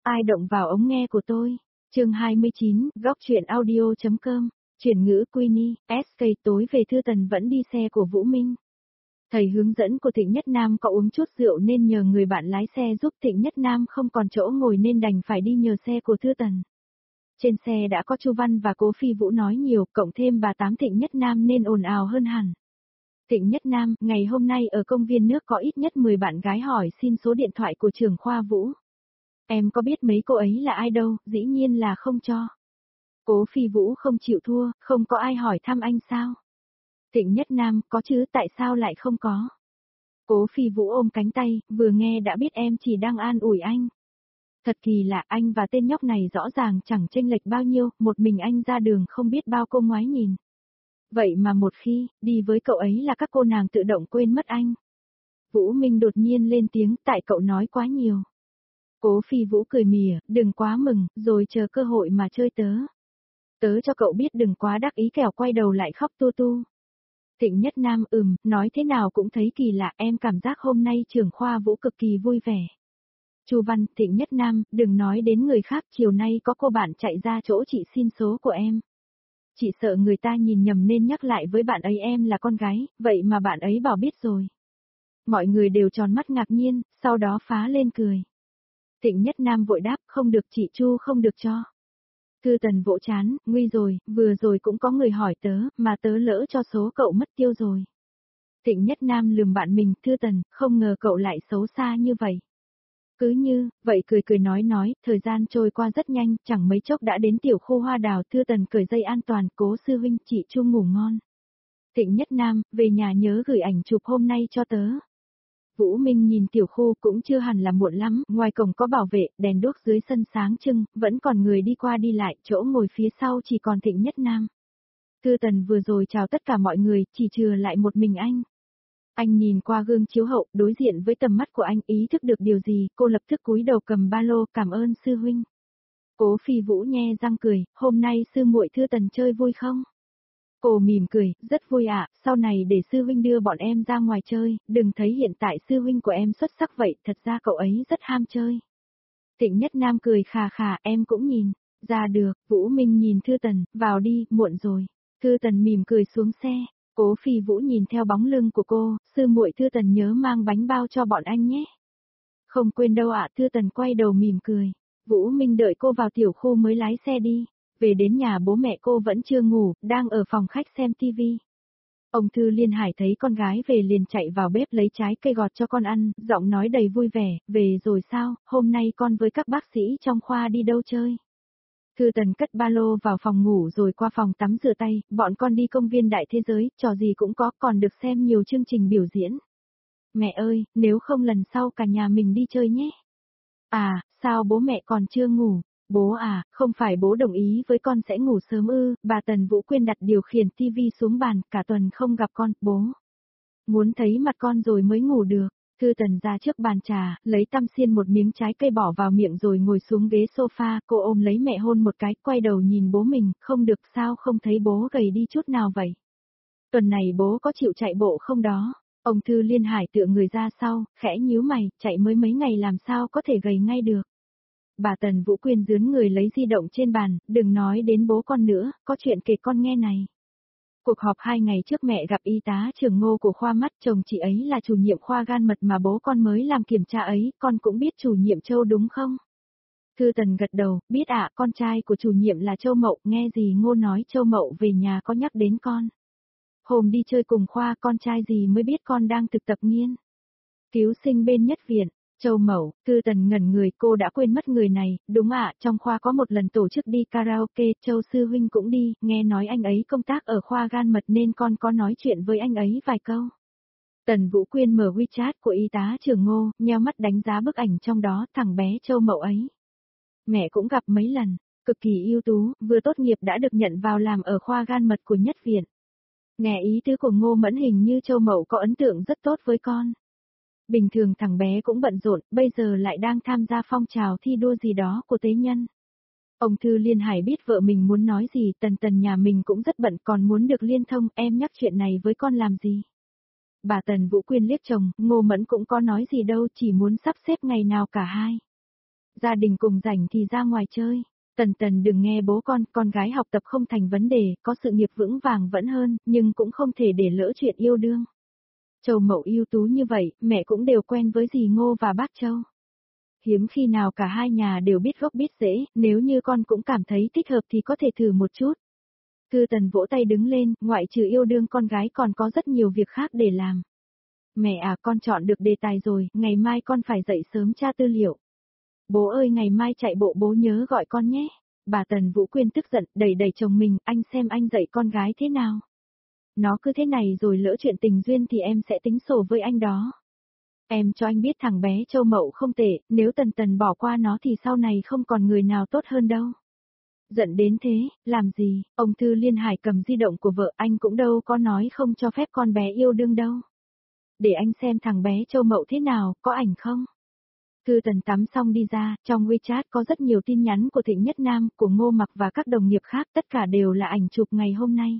Ai động vào ống nghe của tôi? Chương 29, góc truyện audio.com, chuyển ngữ Queenie, SK tối về Thư Tần vẫn đi xe của Vũ Minh. Thầy hướng dẫn của Thịnh Nhất Nam có uống chút rượu nên nhờ người bạn lái xe giúp Thịnh Nhất Nam không còn chỗ ngồi nên đành phải đi nhờ xe của Thư Tần. Trên xe đã có Chu Văn và Cố Phi Vũ nói nhiều, cộng thêm bà Tám Thịnh Nhất Nam nên ồn ào hơn hẳn. Thịnh Nhất Nam, ngày hôm nay ở công viên nước có ít nhất 10 bạn gái hỏi xin số điện thoại của trưởng khoa Vũ. Em có biết mấy cô ấy là ai đâu, dĩ nhiên là không cho. Cố Phi Vũ không chịu thua, không có ai hỏi thăm anh sao? Thịnh Nhất Nam, có chứ, tại sao lại không có? Cố Phi Vũ ôm cánh tay, vừa nghe đã biết em chỉ đang an ủi anh. Thật kỳ lạ, anh và tên nhóc này rõ ràng chẳng chênh lệch bao nhiêu, một mình anh ra đường không biết bao cô ngoái nhìn. Vậy mà một khi, đi với cậu ấy là các cô nàng tự động quên mất anh. Vũ Minh đột nhiên lên tiếng, tại cậu nói quá nhiều. Cố Phi Vũ cười mỉa, đừng quá mừng, rồi chờ cơ hội mà chơi tớ. Tớ cho cậu biết đừng quá đắc ý kẻo quay đầu lại khóc tu tu. Thịnh Nhất Nam nói thế nào cũng thấy kỳ lạ, em cảm giác hôm nay trưởng khoa Vũ cực kỳ vui vẻ. Chu Văn, Thịnh Nhất Nam, đừng nói đến người khác, chiều nay có cô bạn chạy ra chỗ chị xin số của em. Chị sợ người ta nhìn nhầm nên nhắc lại với bạn ấy em là con gái, vậy mà bạn ấy bảo biết rồi. Mọi người đều tròn mắt ngạc nhiên, sau đó phá lên cười. Thịnh Nhất Nam vội đáp, không được chị Chu không được cho. Thư Tần vỗ chán, nguy rồi, vừa rồi cũng có người hỏi tớ, mà tớ lỡ cho số cậu mất tiêu rồi. Thịnh Nhất Nam lườm bạn mình, Thư Tần, không ngờ cậu lại xấu xa như vậy. Cứ như, vậy cười cười nói, thời gian trôi qua rất nhanh, chẳng mấy chốc đã đến tiểu khu hoa đào. Thư Tần cởi dây an toàn, Cố sư huynh, chị Chu ngủ ngon. Thịnh Nhất Nam, về nhà nhớ gửi ảnh chụp hôm nay cho tớ. Vũ Minh nhìn tiểu khu cũng chưa hẳn là muộn lắm, ngoài cổng có bảo vệ, đèn đuốc dưới sân sáng trưng, vẫn còn người đi qua đi lại, chỗ ngồi phía sau chỉ còn Thịnh Nhất Nam. Thư Tần vừa rồi chào tất cả mọi người, chỉ chừa lại một mình anh. Anh nhìn qua gương chiếu hậu, đối diện với tầm mắt của anh, ý thức được điều gì, cô lập tức cúi đầu cầm ba lô, cảm ơn sư huynh. Cố Phi Vũ nhe răng cười, hôm nay sư muội Thư Tần chơi vui không? Cô mỉm cười, rất vui ạ, sau này để sư huynh đưa bọn em ra ngoài chơi, đừng thấy hiện tại sư huynh của em xuất sắc vậy, thật ra cậu ấy rất ham chơi. Thịnh Nhất Nam cười khà khà, em cũng nhìn, ra được. Vũ Minh nhìn Thư Tần, vào đi, muộn rồi. Thư Tần mỉm cười xuống xe, Cố Phi Vũ nhìn theo bóng lưng của cô, sư muội Thư Tần nhớ mang bánh bao cho bọn anh nhé. Không quên đâu ạ. Thư Tần quay đầu mỉm cười. Vũ Minh đợi cô vào tiểu khu mới lái xe đi. Về đến nhà bố mẹ cô vẫn chưa ngủ, đang ở phòng khách xem tivi. Ông Thư Liên Hải thấy con gái về liền chạy vào bếp lấy trái cây gọt cho con ăn, giọng nói đầy vui vẻ, về rồi sao, hôm nay con với các bác sĩ trong khoa đi đâu chơi. Thư Tần cất ba lô vào phòng ngủ rồi qua phòng tắm rửa tay, bọn con đi công viên đại thế giới, trò gì cũng có, còn được xem nhiều chương trình biểu diễn. Mẹ ơi, nếu không lần sau cả nhà mình đi chơi nhé. À, sao bố mẹ còn chưa ngủ? Bố à, không phải bố đồng ý với con sẽ ngủ sớm ư? Bà Tần Vũ Quyên đặt điều khiển tivi xuống bàn, cả tuần không gặp con, bố. Muốn thấy mặt con rồi mới ngủ được. Thư Tần ra trước bàn trà, lấy tăm xiên một miếng trái cây bỏ vào miệng rồi ngồi xuống ghế sofa, cô ôm lấy mẹ hôn một cái, quay đầu nhìn bố mình, không được sao không thấy bố gầy đi chút nào vậy? Tuần này bố có chịu chạy bộ không đó? Ông Thư Liên Hải tựa người ra sau, khẽ nhíu mày, chạy mới mấy ngày làm sao có thể gầy ngay được. Bà Tần Vũ Quyên dướn người lấy di động trên bàn, đừng nói đến bố con nữa, có chuyện kể con nghe này. Cuộc họp 2 ngày trước mẹ gặp y tá trưởng Ngô của khoa mắt, chồng chị ấy là chủ nhiệm khoa gan mật mà bố con mới làm kiểm tra ấy, con cũng biết chủ nhiệm Châu đúng không? Thư Tần gật đầu, biết ạ, con trai của chủ nhiệm là Châu Mậu, nghe gì Ngô nói Châu Mậu về nhà có nhắc đến con. Hôm đi chơi cùng khoa con trai gì mới biết con đang thực tập nghiên cứu sinh bên nhất viện. Châu Mậu, Thư Tần ngẩn người, cô đã quên mất người này, đúng ạ, trong khoa có một lần tổ chức đi karaoke, Châu sư huynh cũng đi, nghe nói anh ấy công tác ở khoa gan mật nên con có nói chuyện với anh ấy vài câu. Tần Vũ Quyên mở WeChat của y tá trưởng Ngô, nheo mắt đánh giá bức ảnh trong đó, thằng bé Châu Mậu ấy. Mẹ cũng gặp mấy lần, cực kỳ ưu tú, vừa tốt nghiệp đã được nhận vào làm ở khoa gan mật của nhất viện. Nghe ý tứ của Ngô Mẫn hình như Châu Mậu có ấn tượng rất tốt với con. Bình thường thằng bé cũng bận rộn, bây giờ lại đang tham gia phong trào thi đua gì đó của tế nhân. Ông Thư Liên Hải biết vợ mình muốn nói gì, Tần nhà mình cũng rất bận còn muốn được liên thông, em nhắc chuyện này với con làm gì. Bà Tần Vũ Quyên liếc chồng, Ngô Mẫn cũng có nói gì đâu, chỉ muốn sắp xếp ngày nào cả hai. Gia đình cùng rảnh thì ra ngoài chơi. Tần Tần đừng nghe bố con gái học tập không thành vấn đề, có sự nghiệp vững vàng vẫn hơn, nhưng cũng không thể để lỡ chuyện yêu đương. Châu Mậu ưu tú như vậy, mẹ cũng đều quen với dì Ngô và bác Châu. Hiếm khi nào cả hai nhà đều biết gốc biết rễ, nếu như con cũng cảm thấy thích hợp thì có thể thử một chút. Thư Tần vỗ tay đứng lên, ngoại trừ yêu đương con gái còn có rất nhiều việc khác để làm. Mẹ à, con chọn được đề tài rồi, ngày mai con phải dậy sớm tra tư liệu. Bố ơi, ngày mai chạy bộ bố nhớ gọi con nhé. Bà Tần Vũ Quyên tức giận, đẩy chồng mình, anh xem anh dạy con gái thế nào. Nó cứ thế này rồi lỡ chuyện tình duyên thì em sẽ tính sổ với anh đó. Em cho anh biết thằng bé Châu Mậu không tệ, nếu Tần Tần bỏ qua nó thì sau này không còn người nào tốt hơn đâu. Giận đến thế, làm gì, ông Thư Liên Hải cầm di động của vợ, anh cũng đâu có nói không cho phép con bé yêu đương đâu. Để anh xem thằng bé Châu Mậu thế nào, có ảnh không? Thư Tần tắm xong đi ra, trong WeChat có rất nhiều tin nhắn của Thịnh Nhất Nam, của Ngô Mặc và các đồng nghiệp khác, tất cả đều là ảnh chụp ngày hôm nay.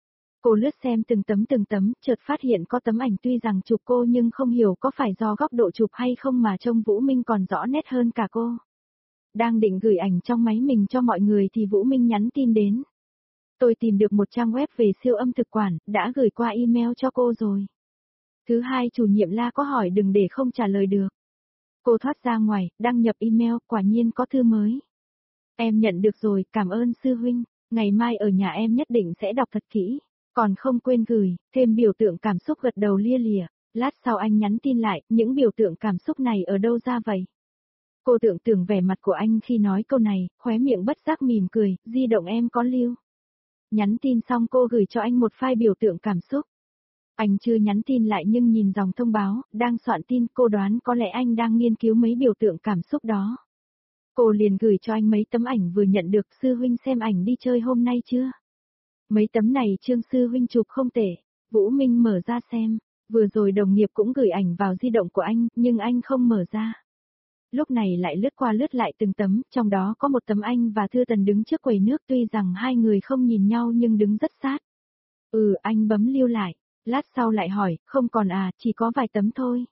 Cô lướt xem từng tấm, chợt phát hiện có tấm ảnh tuy rằng chụp cô nhưng không hiểu có phải do góc độ chụp hay không mà trông Vũ Minh còn rõ nét hơn cả cô. Đang định gửi ảnh trong máy mình cho mọi người thì Vũ Minh nhắn tin đến. Tôi tìm được một trang web về siêu âm thực quản, đã gửi qua email cho cô rồi. Thứ hai chủ nhiệm La có hỏi đừng để không trả lời được. Cô thoát ra ngoài, đăng nhập email, quả nhiên có thư mới. Em nhận được rồi, cảm ơn sư huynh, ngày mai ở nhà em nhất định sẽ đọc thật kỹ, còn không quên gửi, thêm biểu tượng cảm xúc gật đầu lia lịa. Lát sau anh nhắn tin lại, những biểu tượng cảm xúc này ở đâu ra vậy? Cô tưởng tượng vẻ mặt của anh khi nói câu này, khóe miệng bất giác mỉm cười, di động em có lưu. Nhắn tin xong cô gửi cho anh một file biểu tượng cảm xúc. Anh chưa nhắn tin lại nhưng nhìn dòng thông báo, đang soạn tin, cô đoán có lẽ anh đang nghiên cứu mấy biểu tượng cảm xúc đó. Cô liền gửi cho anh mấy tấm ảnh vừa nhận được, sư huynh xem ảnh đi chơi hôm nay chưa? Mấy tấm này Trương sư huynh chụp không tệ. Vũ Minh mở ra xem, vừa rồi đồng nghiệp cũng gửi ảnh vào di động của anh, nhưng anh không mở ra. Lúc này lại lướt qua lướt lại từng tấm, trong đó có một tấm anh và Thư Tần đứng trước quầy nước, tuy rằng hai người không nhìn nhau nhưng đứng rất sát. Anh bấm lưu lại. Lát sau lại hỏi, không còn à, chỉ có vài tấm thôi.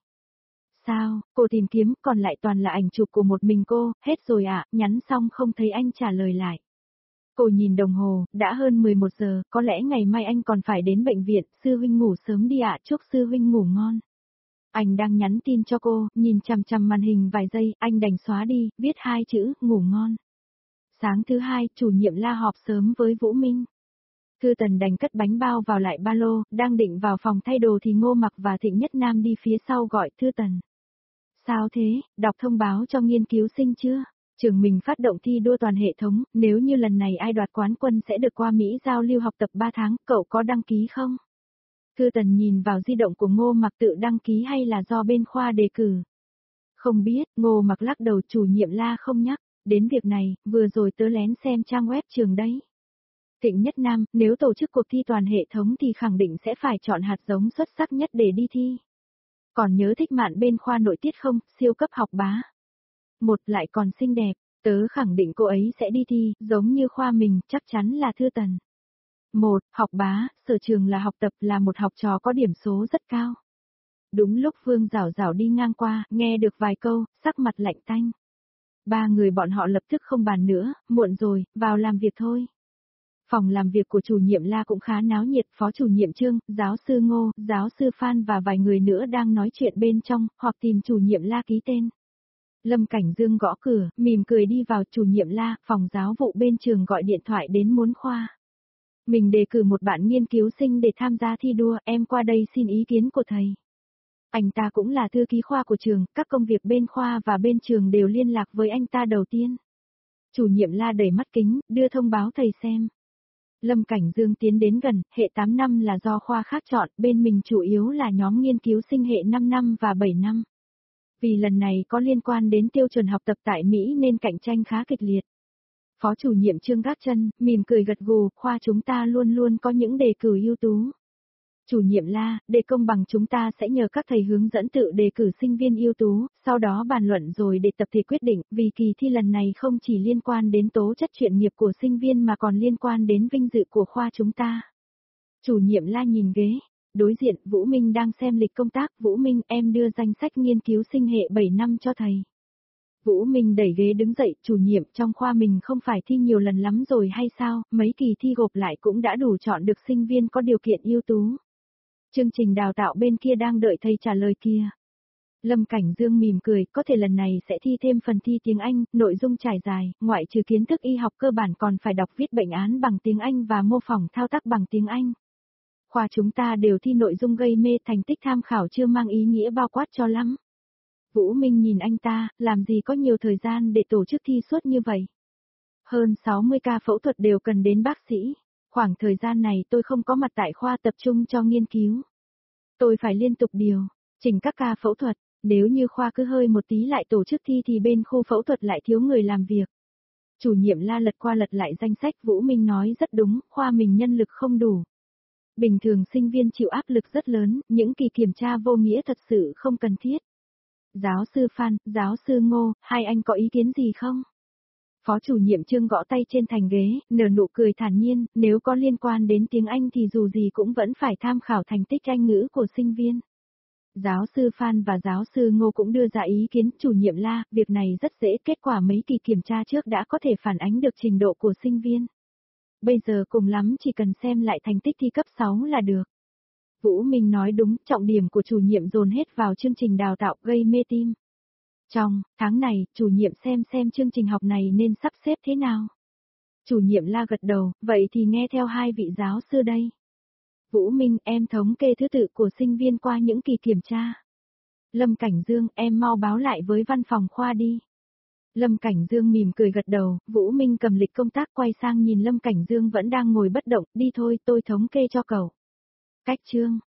Sao, cô tìm kiếm, còn lại toàn là ảnh chụp của một mình cô, hết rồi ạ, nhắn xong không thấy anh trả lời lại. Cô nhìn đồng hồ, đã hơn 11 giờ, có lẽ ngày mai anh còn phải đến bệnh viện, sư huynh ngủ sớm đi ạ, chúc sư huynh ngủ ngon. Anh đang nhắn tin cho cô, nhìn chằm chằm màn hình vài giây, anh đành xóa đi, viết hai chữ, ngủ ngon. Sáng thứ hai, chủ nhiệm La họp sớm với Vũ Minh. Thư Tần đành cất bánh bao vào lại ba lô, đang định vào phòng thay đồ thì Ngô Mặc và Thịnh Nhất Nam đi phía sau gọi Thư Tần. Sao thế, đọc thông báo cho nghiên cứu sinh chưa? Trường mình phát động thi đua toàn hệ thống, nếu như lần này ai đoạt quán quân sẽ được qua Mỹ giao lưu học tập 3 tháng, cậu có đăng ký không? Thư Tần nhìn vào di động của Ngô Mặc, tự đăng ký hay là do bên khoa đề cử? Không biết, Ngô Mặc lắc đầu, chủ nhiệm La không nhắc, đến việc này, vừa rồi tớ lén xem trang web trường đấy. Thịnh Nhất Nam, nếu tổ chức cuộc thi toàn hệ thống thì khẳng định sẽ phải chọn hạt giống xuất sắc nhất để đi thi. Còn nhớ Thích Mạn bên khoa nội tiết không, siêu cấp học bá. Một lại còn xinh đẹp, tớ khẳng định cô ấy sẽ đi thi, giống như khoa mình, chắc chắn là Thư Tần. Một, học bá, sở trường là học tập, là một học trò có điểm số rất cao. Đúng lúc Vương Giảo Giảo đi ngang qua, nghe được vài câu, sắc mặt lạnh tanh. Ba người bọn họ lập tức không bàn nữa, muộn rồi, vào làm việc thôi. Phòng làm việc của chủ nhiệm La cũng khá náo nhiệt, phó chủ nhiệm Trương, giáo sư Ngô, giáo sư Phan và vài người nữa đang nói chuyện bên trong, hoặc tìm chủ nhiệm La ký tên. Lâm Cảnh Dương gõ cửa, mỉm cười đi vào, chủ nhiệm La, phòng giáo vụ bên trường gọi điện thoại đến muốn khoa. Mình đề cử một bạn nghiên cứu sinh để tham gia thi đua, em qua đây xin ý kiến của thầy. Anh ta cũng là thư ký khoa của trường, các công việc bên khoa và bên trường đều liên lạc với anh ta đầu tiên. Chủ nhiệm La đẩy mắt kính, đưa thông báo thầy xem. Lâm Cảnh Dương tiến đến gần, hệ 8 năm là do khoa khác chọn, bên mình chủ yếu là nhóm nghiên cứu sinh hệ 5 năm và 7 năm. Vì lần này có liên quan đến tiêu chuẩn học tập tại Mỹ nên cạnh tranh khá kịch liệt. Phó chủ nhiệm Trương gác chân, mỉm cười gật gù, khoa chúng ta luôn luôn có những đề cử ưu tú. Chủ nhiệm La, để công bằng chúng ta sẽ nhờ các thầy hướng dẫn tự đề cử sinh viên ưu tú, sau đó bàn luận rồi để tập thể quyết định, vì kỳ thi lần này không chỉ liên quan đến tố chất chuyên nghiệp của sinh viên mà còn liên quan đến vinh dự của khoa chúng ta. Chủ nhiệm La nhìn ghế, đối diện Vũ Minh đang xem lịch công tác, Vũ Minh em đưa danh sách nghiên cứu sinh hệ 7 năm cho thầy. Vũ Minh đẩy ghế đứng dậy, chủ nhiệm, trong khoa mình không phải thi nhiều lần lắm rồi hay sao, mấy kỳ thi gộp lại cũng đã đủ chọn được sinh viên có điều kiện ưu tú. Chương trình đào tạo bên kia đang đợi thầy trả lời kia. Lâm Cảnh Dương mỉm cười, có thể lần này sẽ thi thêm phần thi tiếng Anh, nội dung trải dài, ngoại trừ kiến thức y học cơ bản còn phải đọc viết bệnh án bằng tiếng Anh và mô phỏng thao tác bằng tiếng Anh. Khoa chúng ta đều thi nội dung gây mê, thành tích tham khảo chưa mang ý nghĩa bao quát cho lắm. Vũ Minh nhìn anh ta, làm gì có nhiều thời gian để tổ chức thi suốt như vậy. Hơn 60 ca phẫu thuật đều cần đến bác sĩ. Khoảng thời gian này tôi không có mặt tại khoa tập trung cho nghiên cứu. Tôi phải liên tục chỉnh các ca phẫu thuật. Nếu như khoa cứ hơi một tí lại tổ chức thi thì bên khu phẫu thuật lại thiếu người làm việc. Chủ nhiệm La lật qua lật lại danh sách, Vũ Minh nói rất đúng, khoa mình nhân lực không đủ. Bình thường sinh viên chịu áp lực rất lớn, những kỳ kiểm tra vô nghĩa thật sự không cần thiết. Giáo sư Phan, giáo sư Ngô, hai anh có ý kiến gì không? Phó chủ nhiệm Trương gõ tay trên thành ghế, nở nụ cười thản nhiên, nếu có liên quan đến tiếng Anh thì dù gì cũng vẫn phải tham khảo thành tích Anh ngữ của sinh viên. Giáo sư Phan và giáo sư Ngô cũng đưa ra ý kiến, chủ nhiệm La, việc này rất dễ, kết quả mấy kỳ kiểm tra trước đã có thể phản ánh được trình độ của sinh viên. Bây giờ cùng lắm chỉ cần xem lại thành tích thi cấp 6 là được. Vũ Minh nói đúng, trọng điểm của chủ nhiệm dồn hết vào chương trình đào tạo gây mê tim. Trong tháng này, chủ nhiệm xem chương trình học này nên sắp xếp thế nào. Chủ nhiệm La gật đầu, vậy thì nghe theo hai vị giáo sư đây. Vũ Minh, em thống kê thứ tự của sinh viên qua những kỳ kiểm tra. Lâm Cảnh Dương, em mau báo lại với văn phòng khoa đi. Lâm Cảnh Dương mỉm cười gật đầu, Vũ Minh cầm lịch công tác quay sang nhìn Lâm Cảnh Dương vẫn đang ngồi bất động, đi thôi tôi thống kê cho cậu. Cách chương.